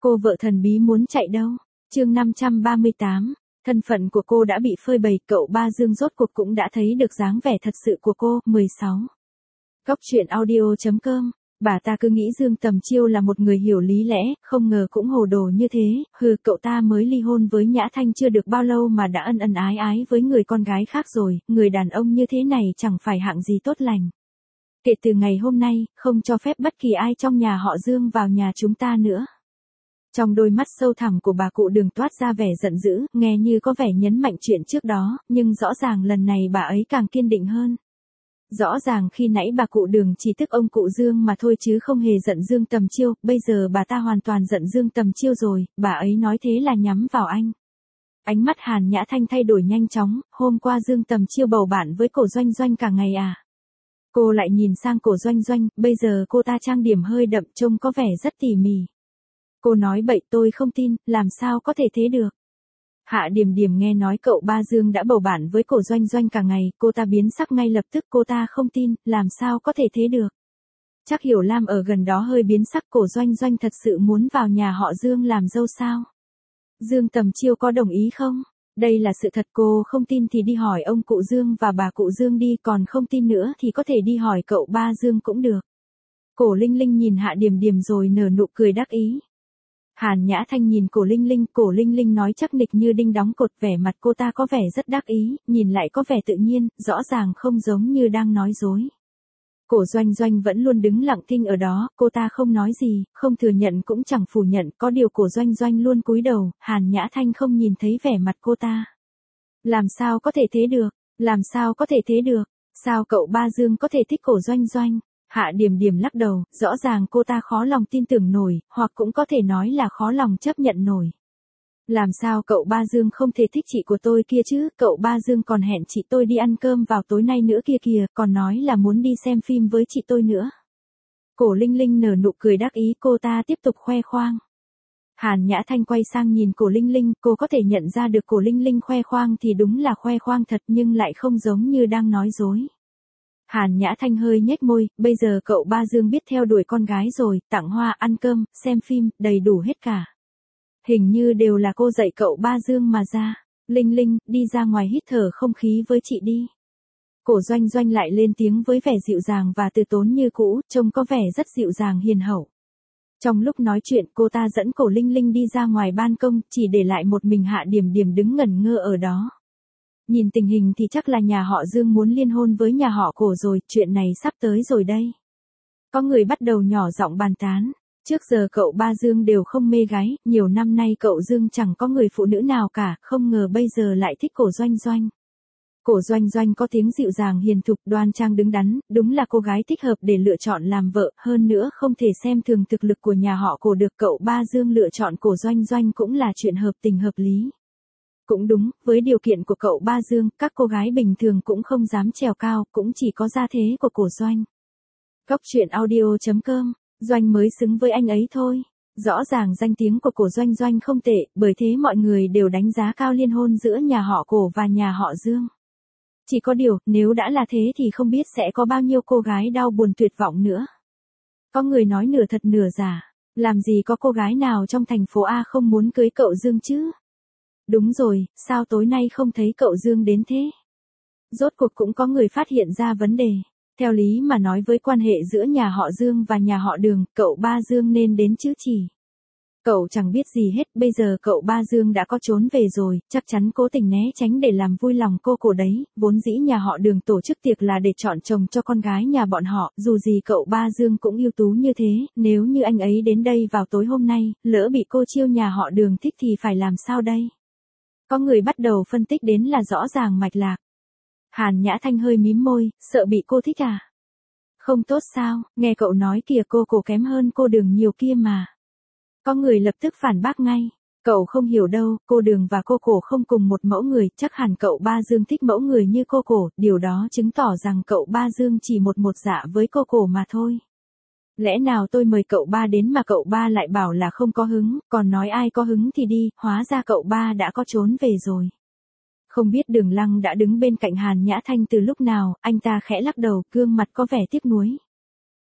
Cô vợ thần bí muốn chạy đâu? Chương 538. Thân phận của cô đã bị phơi bày, cậu ba Dương rốt cuộc cũng đã thấy được dáng vẻ thật sự của cô. 16. Góc truyện audio.com. Bà ta cứ nghĩ Dương Tầm Chiêu là một người hiểu lý lẽ, không ngờ cũng hồ đồ như thế. Cậu ta mới ly hôn với Nhã Thanh chưa được bao lâu mà đã ân ân ái ái với người con gái khác rồi. Người đàn ông như thế này chẳng phải hạng gì tốt lành. Kể từ ngày hôm nay, không cho phép bất kỳ ai trong nhà họ Dương vào nhà chúng ta nữa. Trong đôi mắt sâu thẳm của bà cụ Đường toát ra vẻ giận dữ, nghe như có vẻ nhấn mạnh chuyện trước đó, nhưng rõ ràng lần này bà ấy càng kiên định hơn. Rõ ràng khi nãy bà cụ Đường chỉ tức ông cụ Dương mà thôi chứ không hề giận Dương Tầm Chiêu, bây giờ bà ta hoàn toàn giận Dương Tầm Chiêu rồi, bà ấy nói thế là nhắm vào anh. Ánh mắt Hàn Nhã Thanh thay đổi nhanh chóng, hôm qua Dương Tầm Chiêu bầu bạn với cổ Doanh Doanh cả ngày à. Cô lại nhìn sang cổ Doanh Doanh, bây giờ cô ta trang điểm hơi đậm trông có vẻ rất tỉ mỉ. Cô nói bậy, tôi không tin, làm sao có thể thế được. Hạ Điểm Điểm nghe nói cậu ba Dương đã bầu bạn với cổ Doanh Doanh cả ngày, cô ta biến sắc ngay lập tức, cô ta không tin, làm sao có thể thế được. Chắc Hiểu Lam ở gần đó hơi biến sắc, cổ Doanh Doanh thật sự muốn vào nhà họ Dương làm dâu sao? Dương Tầm Chiêu có đồng ý không? Đây là sự thật, cô không tin thì đi hỏi ông cụ Dương và bà cụ Dương đi, còn không tin nữa thì có thể đi hỏi cậu ba Dương cũng được. Cổ Linh Linh nhìn Hạ Điểm Điểm rồi nở nụ cười đắc ý. Hàn Nhã Thanh nhìn cổ Linh Linh nói chắc nịch như đinh đóng cột, vẻ mặt cô ta có vẻ rất đắc ý, nhìn lại có vẻ tự nhiên, rõ ràng không giống như đang nói dối. Cổ Doanh Doanh vẫn luôn đứng lặng thinh ở đó, cô ta không nói gì, không thừa nhận cũng chẳng phủ nhận, có điều cổ Doanh Doanh luôn cúi đầu, Hàn Nhã Thanh không nhìn thấy vẻ mặt cô ta. Làm sao có thể thế được, làm sao có thể thế được, sao cậu ba Dương có thể thích cổ Doanh Doanh? Hạ Điểm Điểm lắc đầu, rõ ràng cô ta khó lòng tin tưởng nổi, hoặc cũng có thể nói là khó lòng chấp nhận nổi. Làm sao cậu ba Dương không thể thích chị của tôi kia chứ, cậu ba Dương còn hẹn chị tôi đi ăn cơm vào tối nay nữa kia kìa, còn nói là muốn đi xem phim với chị tôi nữa. Cổ Linh Linh nở nụ cười đắc ý, cô ta tiếp tục khoe khoang. Hàn Nhã Thanh quay sang nhìn cổ Linh Linh, cô có thể nhận ra được cổ Linh Linh khoe khoang thì đúng là khoe khoang thật nhưng lại không giống như đang nói dối. Hàn Nhã Thanh hơi nhếch môi, bây giờ cậu ba Dương biết theo đuổi con gái rồi, tặng hoa, ăn cơm, xem phim, đầy đủ hết cả. Hình như đều là cô dạy cậu ba Dương mà ra. Linh Linh, đi ra ngoài hít thở không khí với chị đi. Cổ Doanh Doanh lại lên tiếng với vẻ dịu dàng và từ tốn như cũ, trông có vẻ rất dịu dàng hiền hậu. Trong lúc nói chuyện cô ta dẫn cổ Linh Linh đi ra ngoài ban công, chỉ để lại một mình Hạ Điểm Điểm đứng ngẩn ngơ ở đó. Nhìn tình hình thì chắc là nhà họ Dương muốn liên hôn với nhà họ Cổ rồi, chuyện này sắp tới rồi đây. Có người bắt đầu nhỏ giọng bàn tán. Trước giờ cậu ba Dương đều không mê gái, nhiều năm nay cậu Dương chẳng có người phụ nữ nào cả, không ngờ bây giờ lại thích cổ Doanh Doanh. Cổ Doanh Doanh có tiếng dịu dàng hiền thục, đoan trang đứng đắn, đúng là cô gái thích hợp để lựa chọn làm vợ, hơn nữa không thể xem thường thực lực của nhà họ Cổ được, cậu ba Dương lựa chọn cổ Doanh Doanh cũng là chuyện hợp tình hợp lý. Cũng đúng, với điều kiện của cậu ba Dương, các cô gái bình thường cũng không dám trèo cao, cũng chỉ có gia thế của cổ Doanh. Góc truyện audio.com. Doanh mới xứng với anh ấy thôi. Rõ ràng danh tiếng của cổ Doanh Doanh không tệ, bởi thế mọi người đều đánh giá cao liên hôn giữa nhà họ Cổ và nhà họ Dương. Chỉ có điều, nếu đã là thế thì không biết sẽ có bao nhiêu cô gái đau buồn tuyệt vọng nữa. Có người nói nửa thật nửa giả, làm gì có cô gái nào trong thành phố A không muốn cưới cậu Dương chứ? Đúng rồi, sao tối nay không thấy cậu Dương đến thế? Rốt cuộc cũng có người phát hiện ra vấn đề. Theo lý mà nói với quan hệ giữa nhà họ Dương và nhà họ Đường, cậu ba Dương nên đến chứ chỉ. Cậu chẳng biết gì hết, bây giờ cậu ba Dương đã có trốn về rồi, chắc chắn cố tình né tránh để làm vui lòng cô Cổ đấy, vốn dĩ nhà họ Đường tổ chức tiệc là để chọn chồng cho con gái nhà bọn họ, dù gì cậu ba Dương cũng ưu tú như thế, nếu như anh ấy đến đây vào tối hôm nay, lỡ bị cô Chiêu nhà họ Đường thích thì phải làm sao đây? Có người bắt đầu phân tích đến là rõ ràng mạch lạc. Hàn Nhã Thanh hơi mím môi, sợ bị cô thích à? Không tốt sao, nghe cậu nói kìa cô Cổ kém hơn cô Đường nhiều kia mà. Có người lập tức phản bác ngay. Cậu không hiểu đâu, cô Đường và cô Cổ không cùng một mẫu người, chắc hẳn cậu ba Dương thích mẫu người như cô Cổ, điều đó chứng tỏ rằng cậu ba Dương chỉ một dạ với cô Cổ mà thôi. Lẽ nào tôi mời cậu ba đến mà cậu ba lại bảo là không có hứng, còn nói ai có hứng thì đi, hóa ra cậu ba đã có trốn về rồi. Không biết Đường Lăng đã đứng bên cạnh Hàn Nhã Thanh từ lúc nào, anh ta khẽ lắc đầu, gương mặt có vẻ tiếc nuối.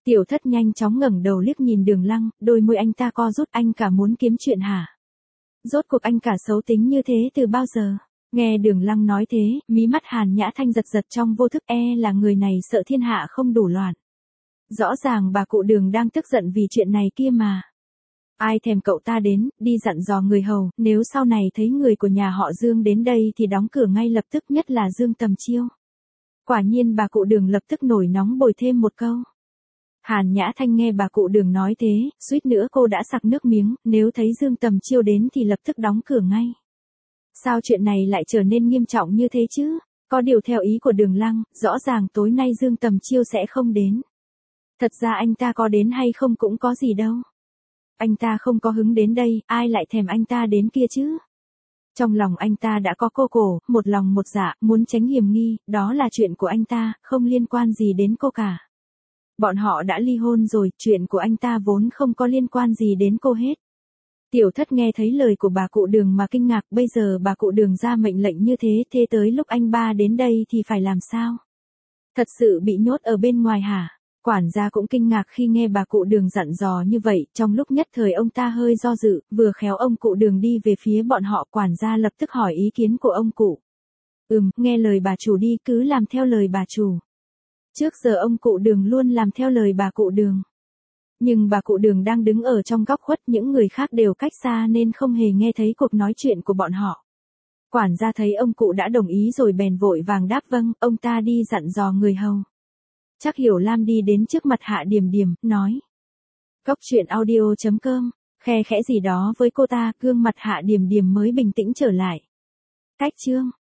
Tiểu Thất nhanh chóng ngẩng đầu liếc nhìn Đường Lăng, đôi môi anh ta co rút, anh cả muốn kiếm chuyện hả? Rốt cuộc anh cả xấu tính như thế từ bao giờ? Nghe Đường Lăng nói thế, mí mắt Hàn Nhã Thanh giật giật trong vô thức, là người này sợ thiên hạ không đủ loạn. Rõ ràng bà cụ Đường đang tức giận vì chuyện này kia mà. Ai thèm cậu ta đến, đi dặn dò người hầu, nếu sau này thấy người của nhà họ Dương đến đây thì đóng cửa ngay lập tức, nhất là Dương Tầm Chiêu. Quả nhiên bà cụ Đường lập tức nổi nóng bồi thêm một câu. Hàn Nhã Thanh nghe bà cụ Đường nói thế, suýt nữa cô đã sặc nước miếng, nếu thấy Dương Tầm Chiêu đến thì lập tức đóng cửa ngay. Sao chuyện này lại trở nên nghiêm trọng như thế chứ? Có điều theo ý của Đường Lăng, rõ ràng tối nay Dương Tầm Chiêu sẽ không đến. Thật ra anh ta có đến hay không cũng có gì đâu. Anh ta không có hứng đến đây, ai lại thèm anh ta đến kia chứ? Trong lòng anh ta đã có cô cổ, một lòng một dạ, muốn tránh hiểm nghi, đó là chuyện của anh ta, không liên quan gì đến cô cả. Bọn họ đã ly hôn rồi, chuyện của anh ta vốn không có liên quan gì đến cô hết. Tiểu Thất nghe thấy lời của bà cụ Đường mà kinh ngạc, bây giờ bà cụ Đường ra mệnh lệnh như thế tới lúc anh ba đến đây thì phải làm sao? Thật sự bị nhốt ở bên ngoài hả? Quản gia cũng kinh ngạc khi nghe bà cụ Đường dặn dò như vậy, trong lúc nhất thời ông ta hơi do dự, vừa khéo ông cụ Đường đi về phía bọn họ, quản gia lập tức hỏi ý kiến của ông cụ. Nghe lời bà chủ đi, cứ làm theo lời bà chủ. Trước giờ ông cụ Đường luôn làm theo lời bà cụ Đường. Nhưng bà cụ Đường đang đứng ở trong góc khuất, những người khác đều cách xa nên không hề nghe thấy cuộc nói chuyện của bọn họ. Quản gia thấy ông cụ đã đồng ý rồi bèn vội vàng đáp vâng, ông ta đi dặn dò người hầu. Chắc Hiểu Lam đi đến trước mặt Hạ Điểm Điểm, nói. Góc truyện audio.com, khe khẽ gì đó với cô ta, gương mặt Hạ Điểm Điểm mới bình tĩnh trở lại. Cách chương.